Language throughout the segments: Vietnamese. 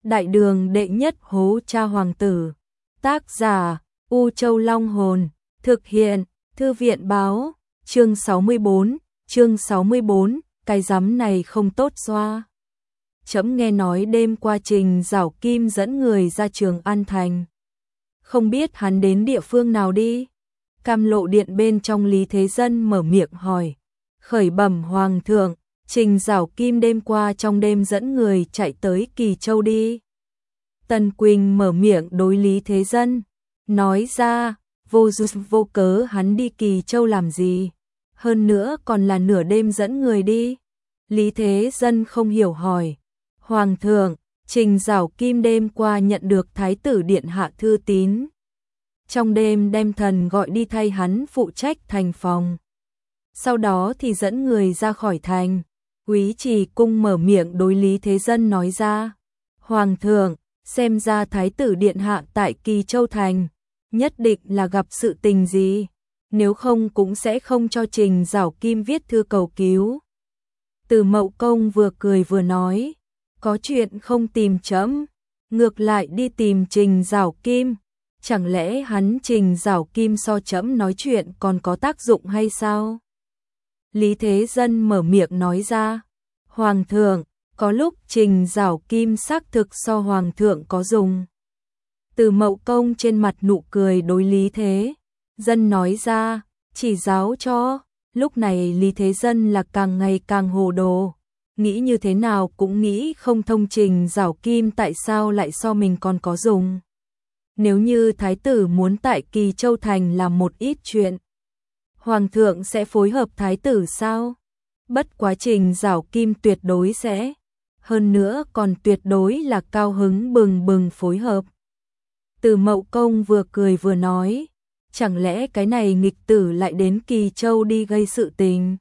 Đại đường đệ nhất hố cha hoàng tử. Tác giả U Châu Long Hồn. Thực hiện Thư viện báo. Chương 64, cái rắm này không tốt xoa. Trẫm nghe nói đêm qua Trình Giảo Kim dẫn người ra Trường An Thành. Không biết hắn đến địa phương nào đi? Cam Lộ Điện bên trong Lý Thế Dân mở miệng hỏi. Khởi bẩm hoàng thượng, Trình Giảo Kim đêm qua trong đêm dẫn người chạy tới Kỳ Châu đi. Tần Quỳnh mở miệng đối Lý Thế Dân, nói ra, vô duyên vô cớ hắn đi Kỳ Châu làm gì? Hơn nữa còn là nửa đêm dẫn người đi. Lý Thế Dân không hiểu hỏi. Hoàng thượng, Trình Giảo Kim đêm qua nhận được Thái tử Điện hạ thư tín. Trong đêm đem thần gọi đi thay hắn phụ trách thành phòng. Sau đó thì dẫn người ra khỏi thành. Úy Trì Cung mở miệng đối Lý Thế Dân nói ra. Hoàng thượng, xem ra Thái tử Điện hạ tại Kỳ Châu Thành, nhất định là gặp sự tình gì, nếu không cũng sẽ không cho Trình Giảo Kim viết thư cầu cứu. Từ Mậu Công vừa cười vừa nói, có chuyện không tìm trẫm, ngược lại đi tìm Trình Giảo Kim, chẳng lẽ hắn Trình Giảo Kim so trẫm nói chuyện còn có tác dụng hay sao? Lý Thế Dân mở miệng nói ra, Hoàng thượng, có lúc Trình Giảo Kim xác thực so Hoàng thượng có dùng. Từ Mậu Công trên mặt nụ cười đối Lý Thế Dân nói ra, chỉ giáo cho. Lúc này Lý Thế Dân là càng ngày càng hồ đồ, nghĩ như thế nào cũng nghĩ không thông Trình Giảo Kim tại sao lại so mình còn có dùng. Nếu như Thái tử muốn tại Kỳ Châu Thành làm một ít chuyện, Hoàng thượng sẽ phối hợp Thái tử sao? Bất quá Trình Giảo Kim tuyệt đối sẽ, hơn nữa còn tuyệt đối là cao hứng bừng bừng phối hợp. Từ Mậu Công vừa cười vừa nói, chẳng lẽ cái này nghịch tử lại đến Kỳ Châu đi gây sự tình?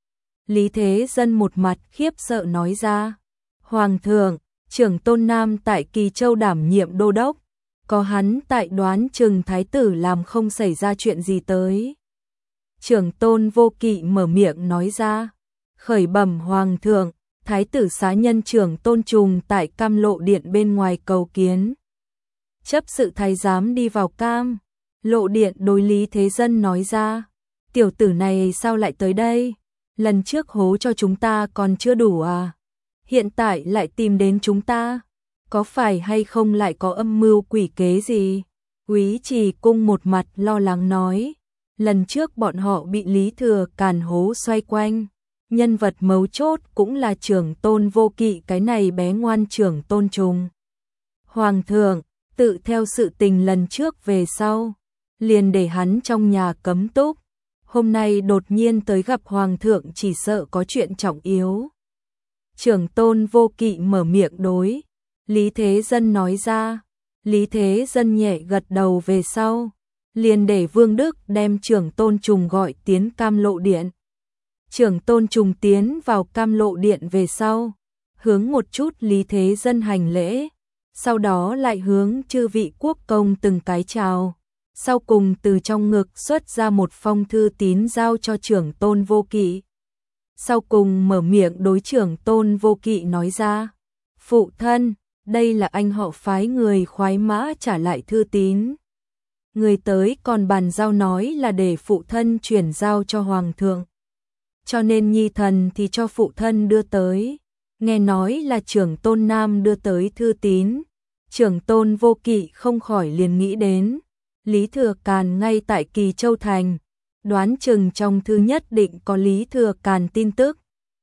Lý Thế Dân một mặt khiếp sợ nói ra, Hoàng thượng, Trưởng Tôn Nam tại Kỳ Châu đảm nhiệm đô đốc, có hắn tại đoán chừng Thái tử làm không xảy ra chuyện gì tới. Trưởng Tôn Vô Kỵ mở miệng nói ra, khởi bẩm Hoàng thượng, Thái tử xá nhân Trưởng Tôn Trùng tại Cam Lộ Điện bên ngoài cầu kiến. Chấp sự thái giám đi vào Cam Lộ Điện đối Lý Thế Dân nói ra, tiểu tử này sao lại tới đây? Lần trước hố cho chúng ta còn chưa đủ à? Hiện tại lại tìm đến chúng ta, có phải hay không lại có âm mưu quỷ kế gì? Úy Trì Cung một mặt lo lắng nói, lần trước bọn họ bị Lý Thừa Càn hố xoay quanh, nhân vật mấu chốt cũng là Trưởng Tôn Vô Kỵ cái này bé ngoan Trưởng Tôn Trùng. Hoàng thượng, tự theo sự tình lần trước về sau, liền để hắn trong nhà cấm túc, hôm nay đột nhiên tới gặp Hoàng thượng chỉ sợ có chuyện trọng yếu. Trưởng Tôn Vô Kỵ mở miệng đối Lý Thế Dân nói ra. Lý Thế Dân nhẹ gật đầu về sau, liền để Vương Đức đem Trưởng Tôn Trùng gọi tiến Cam Lộ Điện. Trưởng Tôn Trùng tiến vào Cam Lộ Điện về sau, hướng một chút Lý Thế Dân hành lễ, sau đó lại hướng chư vị quốc công từng cái chào, sau cùng từ trong ngực xuất ra một phong thư tín giao cho Trưởng Tôn Vô Kỵ. Sau cùng mở miệng đối Trưởng Tôn Vô Kỵ nói ra, phụ thân, đây là anh họ phái người khoái mã trả lại thư tín. Người tới còn bàn giao nói là để phụ thân chuyển giao cho Hoàng thượng, cho nên nhi thần thì cho phụ thân đưa tới. Nghe nói là Trưởng Tôn Nam đưa tới thư tín, Trưởng Tôn Vô Kỵ không khỏi liền nghĩ đến Lý Thừa Càn ngay tại Kỳ Châu Thành, đoán chừng trong thư nhất định có Lý Thừa Càn tin tức.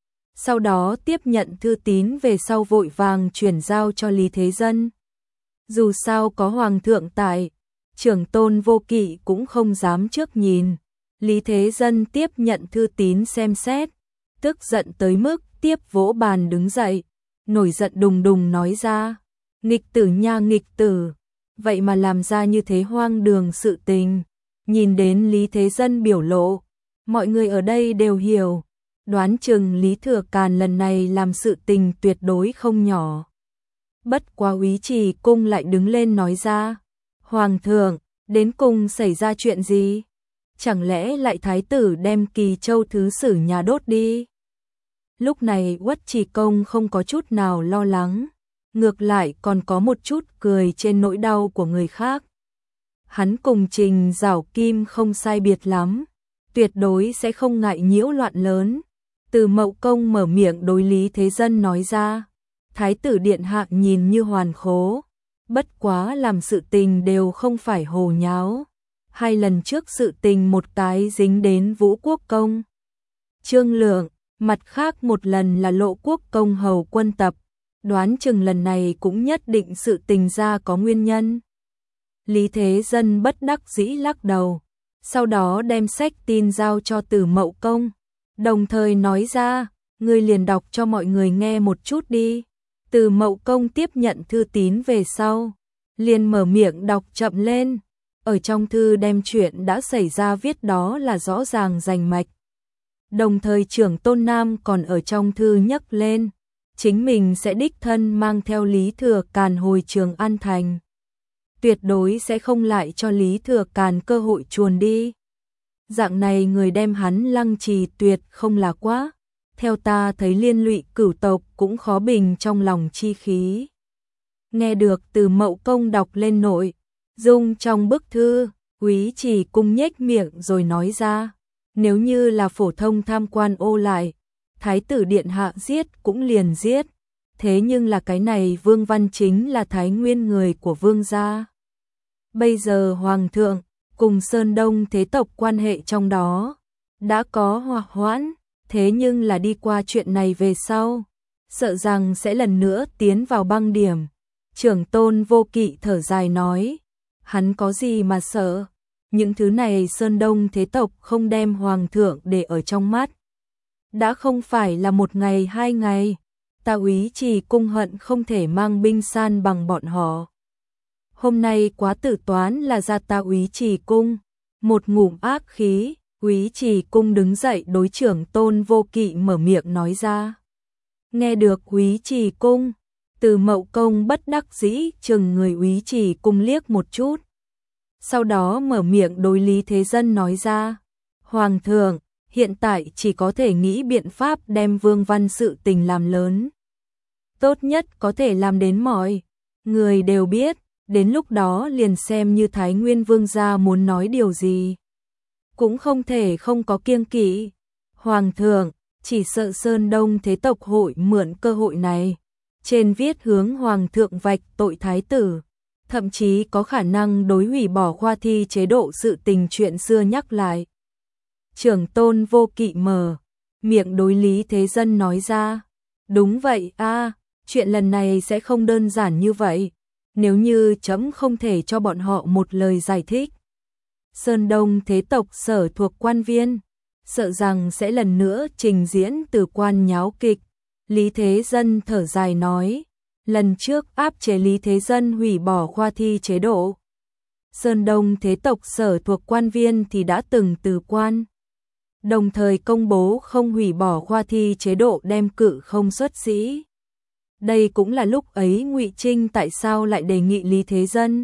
Sau đó tiếp nhận thư tín về sau vội vàng chuyển giao cho Lý Thế Dân. Dù sao có Hoàng thượng tại, Trưởng Tôn Vô Kỵ cũng không dám trước nhìn. Lý Thế Dân tiếp nhận thư tín xem xét, tức giận tới mức tiếp vỗ bàn đứng dậy, nổi giận đùng đùng nói ra, nghịch tử nha nghịch tử, vậy mà làm ra như thế hoang đường sự tình. Nhìn đến Lý Thế Dân biểu lộ, mọi người ở đây đều hiểu, đoán chừng Lý Thừa Càn lần này làm sự tình tuyệt đối không nhỏ. Bất quá Úy Trì Cung lại đứng lên nói ra, Hoàng thượng, đến cùng xảy ra chuyện gì? Chẳng lẽ lại Thái tử đem Kỳ Châu thứ sử nhà đốt đi? Lúc này Uất Trì Công không có chút nào lo lắng, ngược lại còn có một chút cười trên nỗi đau của người khác. Hắn cùng Trình Giảo Kim không sai biệt lắm, tuyệt đối sẽ không ngại nhiễu loạn lớn. Từ Mậu Công mở miệng đối Lý Thế Dân nói ra, Thái tử điện hạ nhìn như hoàn khố, bất quá làm sự tình đều không phải hồ nháo. 2 lần trước sự tình một cái dính đến Vũ Quốc Công, Trương Lượng, mặt khác một lần là Lộ Quốc Công hầu quân tập, đoán chừng lần này cũng nhất định sự tình ra có nguyên nhân. Lý Thế Dân bất đắc dĩ lắc đầu, sau đó đem sách tin giao cho Từ Mậu Công, đồng thời nói ra, ngươi liền đọc cho mọi người nghe một chút đi. Từ Mậu Công tiếp nhận thư tín về sau, liền mở miệng đọc chậm lên, ở trong thư đem chuyện đã xảy ra viết đó là rõ ràng rành mạch. Đồng thời Trưởng Tôn Nam còn ở trong thư nhắc lên, chính mình sẽ đích thân mang theo Lý Thừa Càn hồi Trường An Thành. Tuyệt đối sẽ không lại cho Lý Thừa Càn cơ hội chuồn đi. Dạng này người đem hắn lăng trì tuyệt không là quá. Theo ta thấy liên lụy cửu tộc cũng khó bình trong lòng chi khí. Nghe được Từ Mậu Công đọc lên nội dung trong bức thư, Úy Chỉ Cung nhếch miệng rồi nói ra, nếu như là phổ thông tham quan ô lại, Thái tử điện hạ giết cũng liền giết, thế nhưng là cái này Vương Văn chính là Thái Nguyên người của Vương gia. Bây giờ Hoàng thượng cùng Sơn Đông thế tộc quan hệ trong đó đã có hòa hoãn, thế nhưng là đi qua chuyện này về sau, sợ rằng sẽ lần nữa tiến vào băng điểm. Trưởng Tôn Vô Kỵ thở dài nói, hắn có gì mà sợ, những thứ này Sơn Đông thế tộc không đem Hoàng thượng để ở trong mắt. Đã không phải là 1 ngày 2 ngày, ta Úy Chỉ Cung hận không thể mang binh san bằng bọn họ. Hôm nay quá tử toán là ra ta Úy Chỉ Cung, một ngụm ác khí. Úy Chỉ Cung đứng dậy đối Trưởng Tôn Vô Kỵ mở miệng nói ra. Nghe được Úy Chỉ Cung, Từ Mậu Công bất đắc dĩ chừng người Úy Chỉ Cung liếc một chút. Sau đó mở miệng đối Lý Thế Dân nói ra, Hoàng thượng, hiện tại chỉ có thể nghĩ biện pháp đem Vương Văn sự tình làm lớn. Tốt nhất có thể làm đến mọi người đều biết, đến lúc đó liền xem như Thái Nguyên Vương gia muốn nói điều gì. Cũng không thể không có kiêng kỵ. Hoàng thượng, chỉ sợ Sơn Đông thế tộc hội mượn cơ hội này, trên viết hướng Hoàng thượng vạch tội Thái tử, thậm chí có khả năng đối hủy bỏ khoa thi chế độ sự tình chuyện xưa nhắc lại. Trưởng Tôn Vô Kỵ mở miệng đối Lý Thế Dân nói ra, đúng vậy a, chuyện lần này sẽ không đơn giản như vậy, nếu như chấm không thể cho bọn họ một lời giải thích. Sơn Đông thế tộc sở thuộc quan viên, sợ rằng sẽ lần nữa trình diễn từ quan nháo kịch. Lý Thế Dân thở dài nói, lần trước áp chế Lý Thế Dân hủy bỏ khoa thi chế độ. Sơn Đông thế tộc sở thuộc quan viên thì đã từng từ quan, đồng thời công bố không hủy bỏ khoa thi chế độ đem cự không xuất sĩ. Đây cũng là lúc ấy Ngụy Trinh tại sao lại đề nghị Lý Thế Dân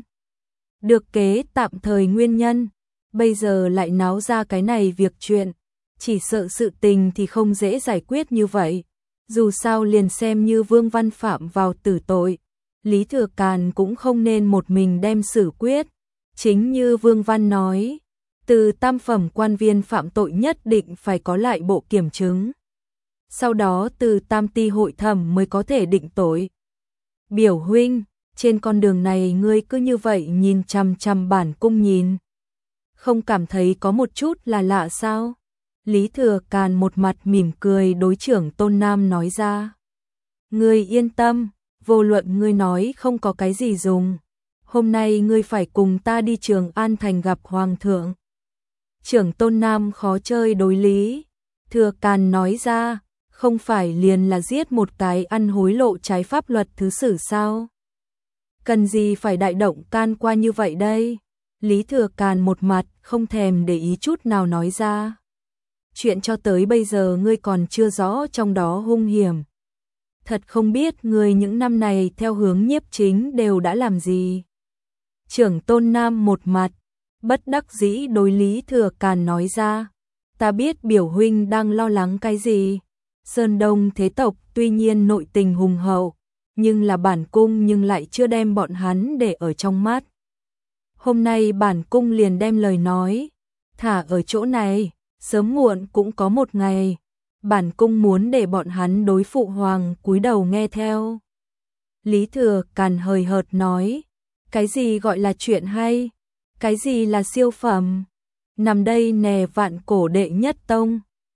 được kế tạm thời nguyên nhân. Bây giờ lại náo ra cái này việc chuyện, chỉ sợ sự tình thì không dễ giải quyết như vậy. Dù sao liền xem như Vương Văn phạm vào tử tội, Lý Thừa Càn cũng không nên một mình đem xử quyết. Chính như Vương Văn nói, từ tam phẩm quan viên phạm tội nhất định phải có lại bộ kiểm chứng. Sau đó từ tam ti hội thẩm mới có thể định tội. Biểu huynh, trên con đường này ngươi cứ như vậy nhìn chằm chằm bản cung nhìn, không cảm thấy có một chút là lạ sao? Lý Thừa Càn một mặt mỉm cười đối Trưởng Tôn Nam nói ra. Ngươi yên tâm, vô luận ngươi nói không có cái gì dùng. Hôm nay ngươi phải cùng ta đi Trường An Thành gặp Hoàng thượng. Trưởng Tôn Nam khó chơi đối Lý Thừa Càn nói ra, không phải liền là giết một cái ăn hối lộ trái pháp luật thứ sử sao? Cần gì phải đại động can qua như vậy đây? Lý Thừa Càn một mặt không thèm để ý chút nào nói ra. Chuyện cho tới bây giờ ngươi còn chưa rõ trong đó hung hiểm. Thật không biết ngươi những năm này theo hướng nhiếp chính đều đã làm gì. Trưởng Tôn Nam một mặt bất đắc dĩ đối Lý Thừa Càn nói ra. Ta biết biểu huynh đang lo lắng cái gì. Sơn Đông thế tộc tuy nhiên nội tình hùng hậu, nhưng là bản cung nhưng lại chưa đem bọn hắn để ở trong mắt. Hôm nay bản cung liền đem lời nói, thả ở chỗ này, sớm muộn cũng có một ngày, bản cung muốn để bọn hắn đối phụ hoàng cúi đầu nghe theo. Lý Thừa Càn hời hợt nói, cái gì gọi là chuyện hay, cái gì là siêu phẩm, nằm đây nè vạn cổ đệ nhất tông.